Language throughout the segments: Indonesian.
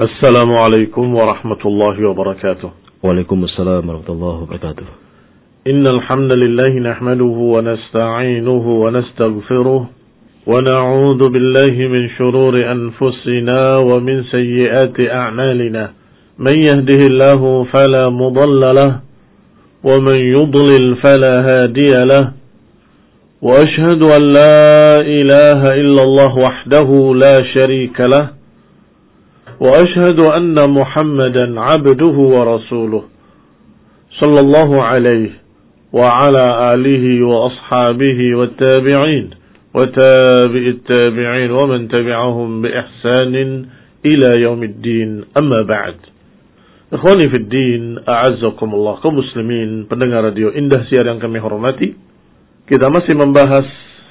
السلام عليكم ورحمة الله وبركاته. وعليكم السلام ورحمة الله وبركاته. إن الحمد لله نحمده ونستعينه ونستغفره ونعوذ بالله من شرور أنفسنا ومن سيئات أعمالنا. من يهده الله فلا مضل له ومن يضلل فلا هادي له. وأشهد أن لا إله إلا الله وحده لا شريك له. وأشهد أن محمدا عبده ورسوله صلى الله عليه وعلى آله وأصحابه والتابعين وتابع التابعين ومن تبعهم بإحسان إلى يوم الدين. أما بعد. Ikhwani fi din, a'azzakumullah, kaum muslimin, pendengar radio Indah Siar yang kami hormati. Kita masih membahas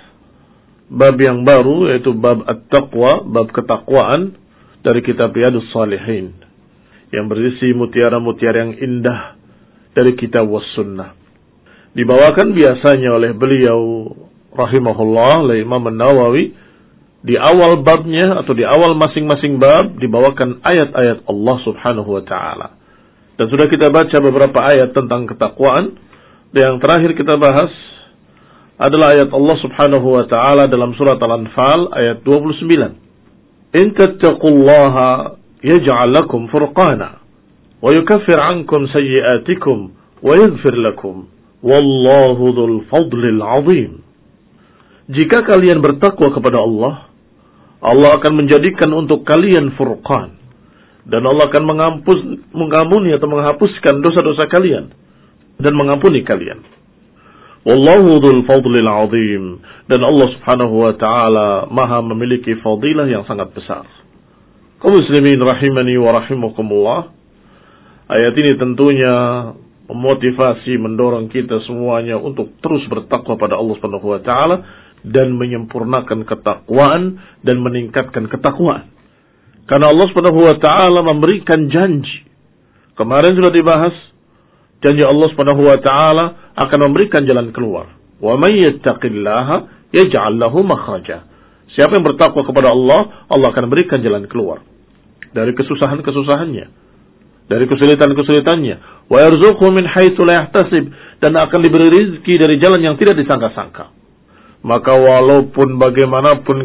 bab yang baru, yaitu bab at-taqwa, bab ketakwaan dari kitab Riyadhus Shalihin yang berisi mutiara-mutiara yang indah dari kitab was sunnah. Dibawakan biasanya oleh beliau rahimahullah, oleh Imam An-Nawawi, di awal babnya atau di awal masing-masing bab dibawakan ayat-ayat Allah Subhanahu wa taala. Dan sudah kita baca beberapa ayat tentang ketakwaan. Dan yang terakhir kita bahas adalah ayat Allah Subhanahu wa taala dalam surat Al-Anfal ayat 29. In tattaqullaha yaj'al lakum furqana wa yukaffir 'ankum sayyi'atikum wa yaghfir lakum wallahu dzul fadlil 'adzim. Jika kalian bertakwa kepada Allah, Allah akan menjadikan untuk kalian furqan, dan Allah akan mengampuni atau menghapuskan dosa-dosa kalian dan mengampuni kalian. Wallahu dzul fadlil 'adzim, dan Allah Subhanahu wa taala Maha memiliki fadilah yang sangat besar. Kaum muslimin rahimani wa rahimakumullah. Ayat ini tentunya memotivasi, mendorong kita semuanya untuk terus bertakwa pada Allah Subhanahu wa taala dan menyempurnakan ketakwaan dan meningkatkan ketakwaan. Karena Allah Subhanahu wa taala memberikan janji. Kemarin sudah dibahas janji Allah Subhanahu wa taala akan memberikan jalan keluar. Wa may yattaqillaha yaj'al lahu makhraja. Siapa yang bertakwa kepada Allah, Allah akan berikan jalan keluar dari kesusahan-kesusahannya, dari kesulitan-kesulitannya. Wa yarzuqhu min haitsu la yahtasib, dan akan diberi rezeki dari jalan yang tidak disangka-sangka. Maka walaupun bagaimanapun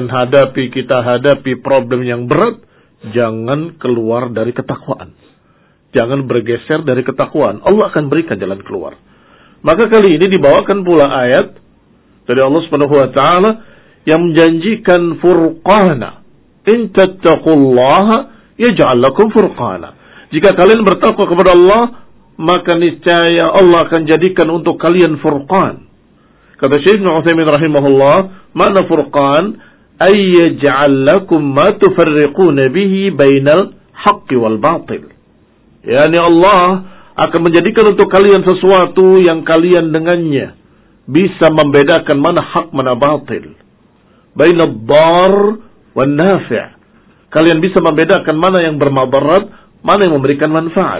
kita hadapi problem yang berat, jangan keluar dari ketakwaan. Jangan bergeser dari ketakwaan. Allah akan berikan jalan keluar. Maka kali ini dibawakan pula ayat dari Allah Subhanahu wa taala yang menjanjikan furqana. In tattaqullaha yaj'al lakum furqana. Jika kalian bertakwa kepada Allah, maka niscaya Allah akan jadikan untuk kalian furqan. Kata Syekh Ibnu Utsaimin rahimahullah, makna furqan ay yaj'al lakum ma tufarriquna bihi bainal haqqi wal batil. Yani Allah akan menjadikan untuk kalian sesuatu yang kalian dengannya bisa membedakan mana hak mana batil. Bainad dar wan nafi'. Kalian bisa membedakan mana yang bermadarat, mana yang memberikan manfaat.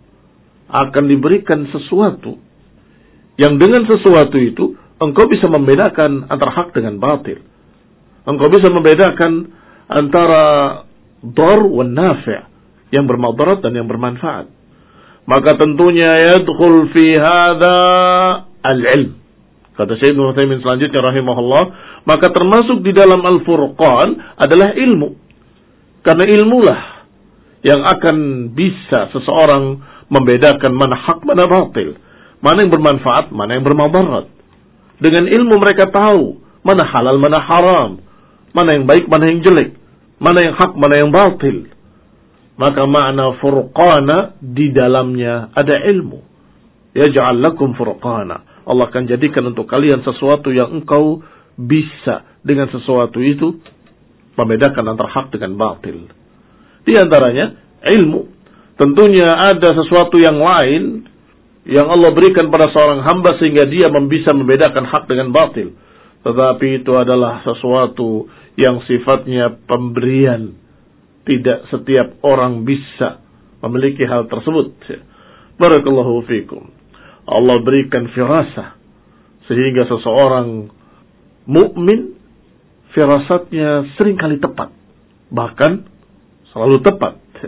Akan diberikan sesuatu yang dengan sesuatu itu engkau bisa membedakan antara hak dengan batil. Engkau bisa membedakan antara dar wan nafi', yang bermadarat dan yang bermanfaat. Maka tentunya yadkhul fi hadza al-ilm. Kata Syekh Ibnu Utsaimin selanjutnya rahimahullah, maka termasuk di dalam al-furqan adalah ilmu. Karena ilmulah yang akan bisa seseorang membedakan mana hak mana batil, mana yang bermanfaat, mana yang bermadarat. Dengan ilmu mereka tahu mana halal mana haram, mana yang baik mana yang jelek, mana yang hak mana yang batil. Maka makna furqana di dalamnya ada ilmu. Yaj'al lakum furqana. Allah akan jadikan untuk kalian sesuatu yang engkau bisa dengan sesuatu itu membedakan antara hak dengan batil. Di antaranya ilmu. Tentunya ada sesuatu yang lain yang Allah berikan pada seorang hamba sehingga dia bisa membedakan hak dengan batil. Tetapi itu adalah sesuatu yang sifatnya pemberian. Tidak setiap orang bisa memiliki hal tersebut. Barakallahu fikum. Allah berikan firasah sehingga seseorang mukmin firasatnya seringkali tepat, bahkan selalu tepat.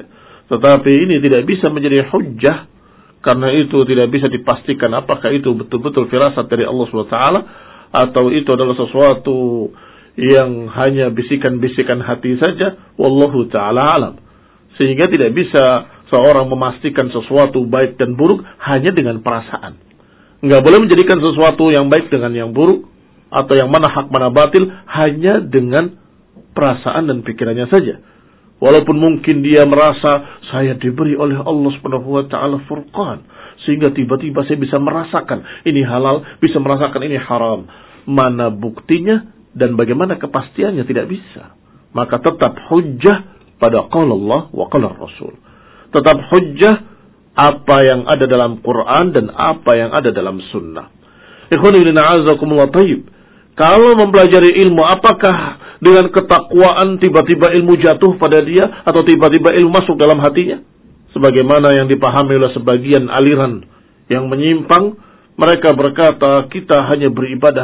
Tetapi ini tidak bisa menjadi hujjah, karena itu tidak bisa dipastikan apakah itu betul-betul firasat dari Allah SWT atau itu adalah sesuatu yang hanya bisikan-bisikan hati saja. Wallahu ta'ala alam. Sehingga tidak bisa seorang memastikan sesuatu baik dan buruk hanya dengan perasaan. Enggak boleh menjadikan sesuatu yang baik dengan yang buruk, atau yang mana hak mana batil hanya dengan perasaan dan pikirannya saja. Walaupun mungkin dia merasa saya diberi oleh Allah Subhanahu wa taala furqan, sehingga tiba-tiba saya bisa merasakan ini halal, bisa merasakan ini haram. Mana buktinya dan bagaimana kepastiannya tidak bisa. Maka tetap hujjah pada qala Allah wa qala Rasul. Tetap hujjah apa yang ada dalam Quran dan apa yang ada dalam sunnah. Ikhwani a'azakumullah. Tayyib. Kalau mempelajari ilmu, apakah dengan ketakwaan tiba-tiba ilmu jatuh pada dia atau tiba-tiba ilmu masuk dalam hatinya? Sebagaimana yang dipahami oleh sebagian aliran yang menyimpang, mereka berkata kita hanya beribadah,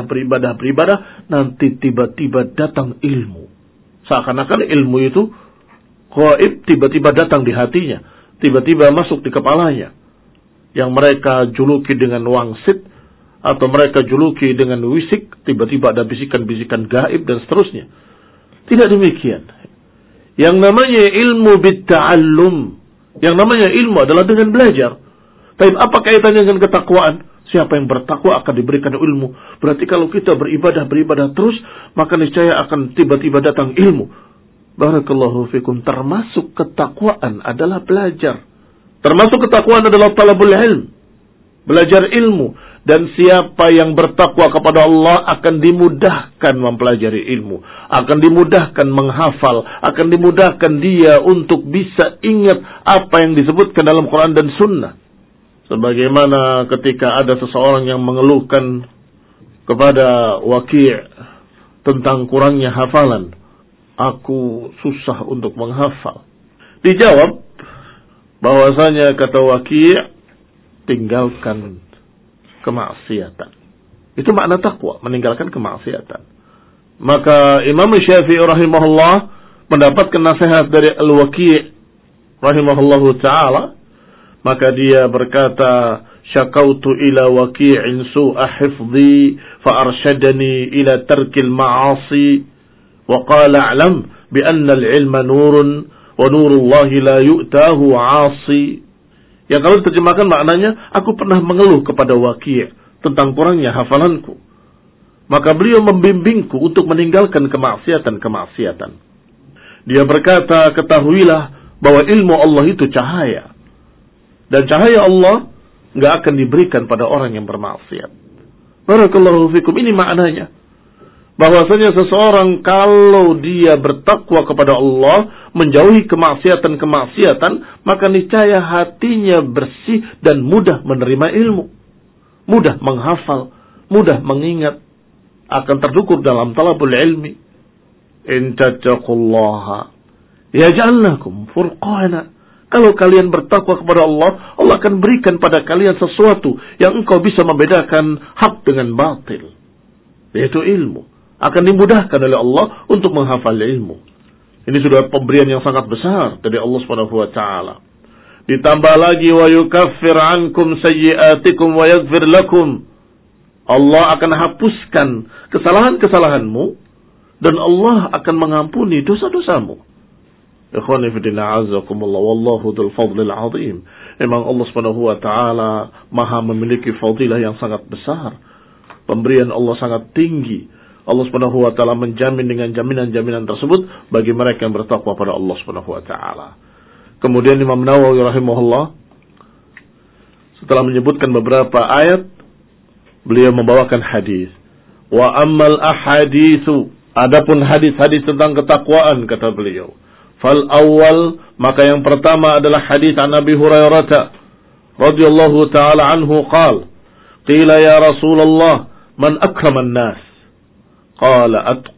nanti tiba-tiba datang ilmu. Seakan-akan ilmu itu gaib, tiba-tiba datang di hatinya, tiba-tiba masuk di kepalanya. Yang mereka juluki dengan wangsit, atau mereka juluki dengan wisik, tiba-tiba ada bisikan-bisikan gaib dan seterusnya. Tidak demikian. Yang namanya ilmu bitta'allum, yang namanya ilmu adalah dengan belajar. Tapi apa kaitannya dengan ketakwaan? Siapa yang bertakwa akan diberikan ilmu. Berarti kalau kita beribadah terus, maka niscaya akan tiba-tiba datang ilmu. Barakallahu fikum. Termasuk ketakwaan adalah belajar. Termasuk ketakwaan adalah talabul ilm, belajar ilmu. Dan siapa yang bertakwa kepada Allah akan dimudahkan mempelajari ilmu, akan dimudahkan menghafal, akan dimudahkan dia untuk bisa ingat apa yang disebutkan dalam Quran dan Sunnah. Sebagaimana ketika ada seseorang yang mengeluhkan kepada Waki' tentang kurangnya hafalan, aku susah untuk menghafal. Dijawab bahwasanya kata Waki', tinggalkan kemaksiatan. Itu makna takwa, meninggalkan kemaksiatan. Maka Imam Syafi'i rahimahullah mendapatkan nasihat dari Al-Waki' rahimahullahu ta'ala. Maka dia berkata, syakautu ila waki'in su'a hifdhi fa'arshadani ila tarkil ma'asi wa qala a'lam bi anna al-ilma nurun wa nurullahi la yu'tahu 'asi. Yang kalau diterjemahkan maknanya, aku pernah mengeluh kepada Waki' tentang kurangnya hafalanku. Maka beliau membimbingku untuk meninggalkan kemaksiatan-kemaksiatan. Dia berkata, ketahuilah bahwa ilmu Allah itu cahaya. Dan cahaya Allah nggak akan diberikan pada orang yang bermaksiat. Barakallahu fikum. Ini maknanya. Bahwasanya seseorang kalau dia bertakwa kepada Allah, menjauhi kemaksiatan-kemaksiatan, maka niscaya hatinya bersih dan mudah menerima ilmu, mudah menghafal, mudah mengingat, akan terdukur dalam talabul ilmi. In tattaqullaha yaj'al lakum furqana. Kalau kalian bertakwa kepada Allah, Allah akan berikan pada kalian sesuatu yang engkau bisa membedakan hak dengan batil, yaitu ilmu. Akan dimudahkan oleh Allah untuk menghafal ilmu. Ini sudah pemberian yang sangat besar dari Allah Subhanahu wa taala. Ditambah lagi, wa yukaffir ankum sayyi'atikum wa yaghfir lakum. Allah akan hapuskan kesalahan-kesalahanmu dan Allah akan mengampuni dosa-dosamu. Ikhwani fi din, a'azzakumullah, wallahu dzul fadlil 'azim. Memang Allah Subhanahu wa taala Maha memiliki fadilah yang sangat besar. Pemberian Allah sangat tinggi. Allah Subhanahu wa taala menjamin dengan jaminan-jaminan tersebut bagi mereka yang bertakwa pada Allah Subhanahu wa taala. Kemudian Imam Nawawi rahimahullah setelah menyebutkan beberapa ayat, beliau membawakan hadis. Wa ammal ahaditsu, adapun hadis-hadis tentang ketakwaan, kata beliau, fal awal, maka yang pertama adalah hadis an Abi Hurairah radhiyallahu taala anhu qala, qila ya Rasulullah man akraman nas? قال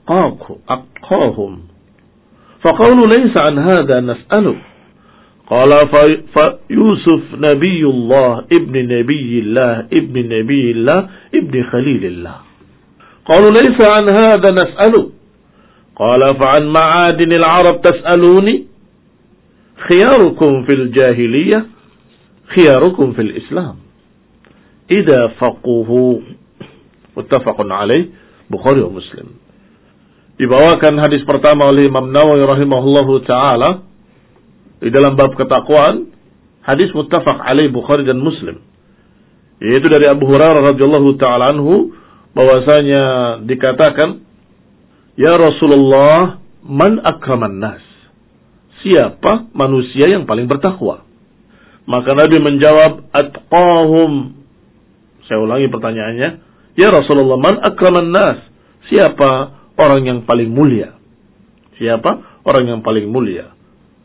أتقاهم فقالوا ليس عن هذا نسأله قال فيوسف نبي الله ابن نبي الله ابن نبي الله ابن خليل الله قالوا ليس عن هذا نسأله قال فعن معادن العرب تسألوني khiyarukum fil jahiliyah, khiyarukum fil Islam. Idza faquhu. Muttafaqun alaih, Bukhari wa Muslim. Dibawakan hadis pertama oleh Imam Nawawi rahimahullahu taala di dalam bab ketakwaan, hadis muttafaq alaih Bukhari dan Muslim. Yaitu dari Abu Hurairah radhiyallahu taala anhu bahwasanya dikatakan, "Ya Rasulullah, man akraman nas?" Siapa manusia yang paling bertakwa? Maka Nabi menjawab, "Atqahum." Saya ulangi pertanyaannya, "Ya Rasulullah, man akraman nas?" Siapa orang yang paling mulia? Siapa orang yang paling mulia?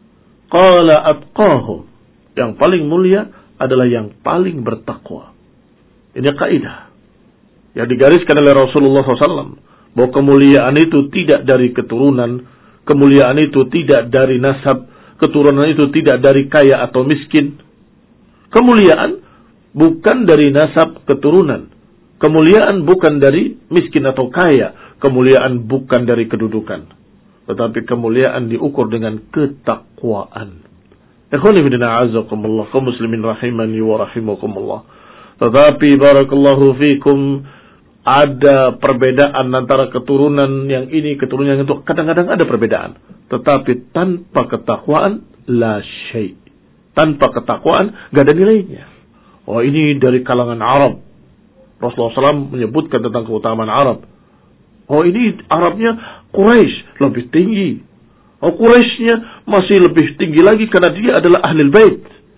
Qala atqahum. Yang paling mulia adalah yang paling bertakwa. Ini kaidah yang digariskan oleh Rasulullah SAW, bahwa kemuliaan itu tidak dari keturunan, kemuliaan itu tidak dari nasab, keturunan itu tidak dari kaya atau miskin. Kemuliaan bukan dari nasab keturunan, kemuliaan bukan dari miskin atau kaya, kemuliaan bukan dari kedudukan, tetapi kemuliaan diukur dengan ketakwaan. Ikhwani fillah a'azzakumullah, kaum muslimin rahimani wa rahimakumullah. Tetapi barakallahu fikum, ada perbedaan antara keturunan yang ini, keturunan yang itu. Kadang-kadang ada perbedaan. Tetapi tanpa ketakwaan, la syai'. Tanpa ketakwaan, gak ada nilainya. Oh, ini dari kalangan Arab. Rasulullah SAW menyebutkan tentang keutamaan Arab. Oh, ini Arabnya Quraisy lebih tinggi. Oh, Quraisynya masih lebih tinggi lagi karena dia adalah Ahlul Bait.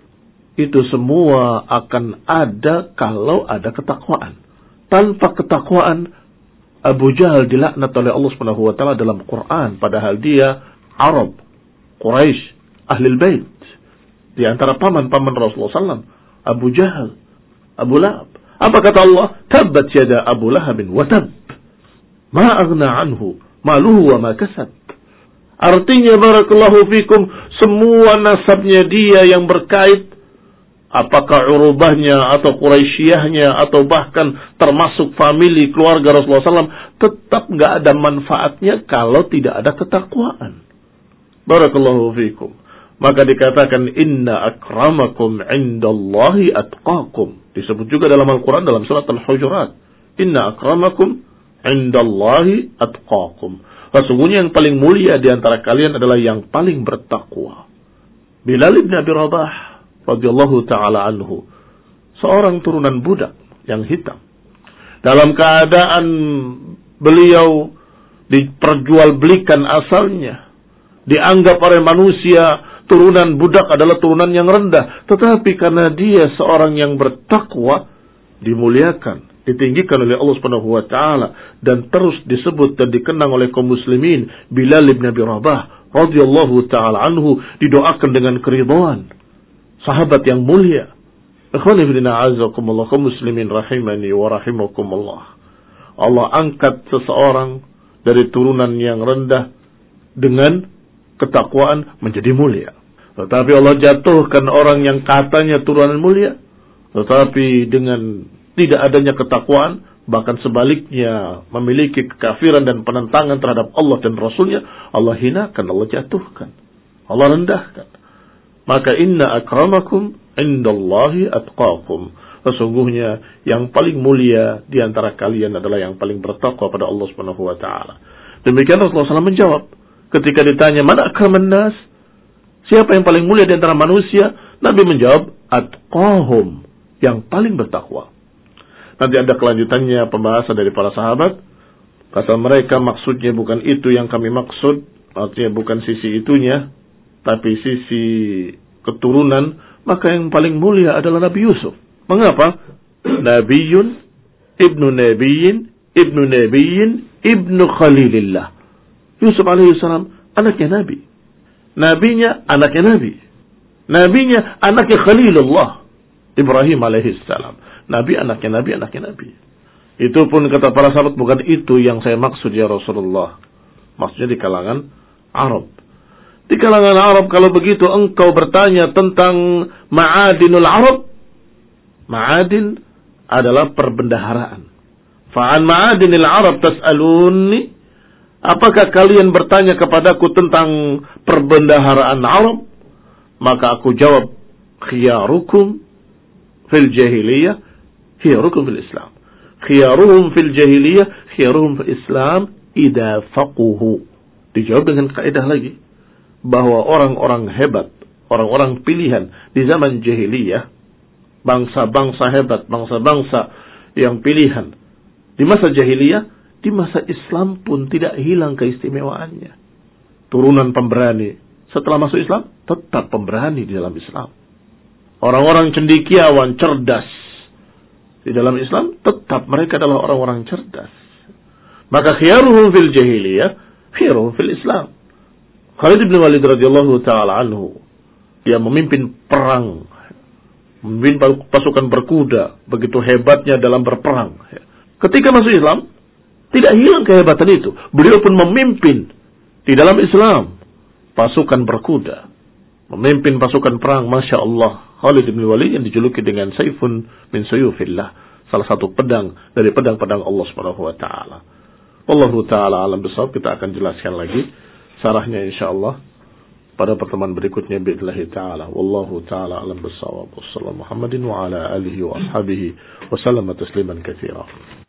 Itu semua akan ada kalau ada ketakwaan. Tanpa ketakwaan, Abu Jahal dilaknat oleh Allah Subhanahu wa taala dalam Quran, padahal dia Arab, Quraisy, Ahlul Bait. Di antara paman-paman Rasulullah SAW, Abu Jahal, Abu Lahab. Apa kata Allah? Tabbat yada Abu Lahabin wa tab. Ma aghna anhu maluhu wa ma kasab. Artinya barakallahu fikum, semua nasabnya dia yang berkait, apakah urubahnya atau Quraisyiyahnya atau bahkan termasuk famili keluarga Rasulullah SAW, tetap nggak ada manfaatnya kalau tidak ada ketakwaan. Barakallahu fikum. Maka dikatakan, inna akramakum indallahi atqakum. Disebut juga dalam Al-Quran dalam surat Al-Hujurat. Inna akramakum indallahi atqakum. Sesungguhnya yang paling mulia di antara kalian adalah yang paling bertakwa. Bilal ibn Abi Rabah radhiyallahu ta'ala anhu, seorang turunan budak yang hitam. Dalam keadaan beliau diperjualbelikan asalnya, dianggap oleh manusia turunan budak adalah turunan yang rendah. Tetapi karena dia seorang yang bertakwa, dimuliakan, ditinggikan oleh Allah Subhanahu wa taala, dan terus disebut dan dikenang oleh kaum muslimin. Bilal bin Abi Rabah radhiyallahu taala anhu didoakan dengan keridhaan. Sahabat yang mulia. Ikhwani fillah a'azzakumullah, kaum muslimin rahimani wa rahimakumullah. Allah angkat seseorang dari turunan yang rendah dengan ketakwaan menjadi mulia. Tetapi Allah jatuhkan orang yang katanya turunan mulia, tetapi dengan tidak adanya ketakwaan, bahkan sebaliknya memiliki kekafiran dan penentangan terhadap Allah dan Rasulnya, Allah hinakan, Allah jatuhkan, Allah rendahkan. Maka inna akramakum indallahi atqakum. Sesungguhnya yang paling mulia di antara kalian adalah yang paling bertakwa pada Allah Subhanahu wa taala. Demikian Rasulullah SAW menjawab ketika ditanya, "Man akraman nas?" Siapa yang paling mulia di antara manusia? Nabi menjawab, "Atqahum," yang paling bertakwa. Nanti ada kelanjutannya pembahasan dari para sahabat. Kata mereka, maksudnya bukan itu yang kami maksud, artinya bukan sisi itunya, tapi sisi keturunan. Maka yang paling mulia adalah Nabi Yusuf. Mengapa? Nabiyun, ibnu Nabiyyin, ibnu Nabiyyin, ibnu Khalilillah. Yusuf alaihissalam anaknya Nabi. Nabinya anaknya Nabi. Nabinya anaknya Khalilullah, Ibrahim alaihissalam. Nabi anaknya Nabi, anaknya Nabi. Itu pun kata para sahabat, bukan itu yang saya maksud ya Rasulullah. Maksudnya di kalangan Arab. Di kalangan Arab, kalau begitu engkau bertanya tentang ma'adinul Arab. Ma'adin adalah perbendaharaan. Fa'an ma'adinil Arab tas'aluni. Apakah kalian bertanya kepadaku tentang perbendaharaan Arab? Maka aku jawab, khiyarukum fil jahiliyah, khiyarukum fil Islam. Khiyaruhum fil jahiliyah, khiyaruhum fil Islam, idza faquhu. Dijawab dengan kaidah lagi, bahwa orang-orang hebat, orang-orang pilihan di zaman jahiliyah, bangsa-bangsa hebat, bangsa-bangsa yang pilihan di masa jahiliyah, di masa Islam pun tidak hilang keistimewaannya. Turunan pemberani, setelah masuk Islam, tetap pemberani di dalam Islam. Orang-orang cendekiawan, cerdas, di dalam Islam, tetap mereka adalah orang-orang cerdas. Maka khiyaruhum fil jahiliyah, khiyaruhum fil Islam. Khalid bin Walid radhiyallahu ta'ala anhu, dia memimpin perang, memimpin pasukan berkuda, begitu hebatnya dalam berperang. Ketika masuk Islam, tidak hilang kehebatan itu. Beliau pun memimpin di dalam Islam pasukan berkuda, memimpin pasukan perang. Masya Allah, Khalid bin Walid yang dijuluki dengan Saifun min Suyufillah, salah satu pedang dari pedang-pedang Allah Subhanahu wa taala. Wallahu taala alam bisawab. Kita akan jelaskan lagi sarahnya insyaallah pada pertemuan berikutnya billahi taala. Wallahu taala alam bisawab. Wassallallahu Muhammadin wa ala alihi wa ashabihi wa sallama tasliman katsira.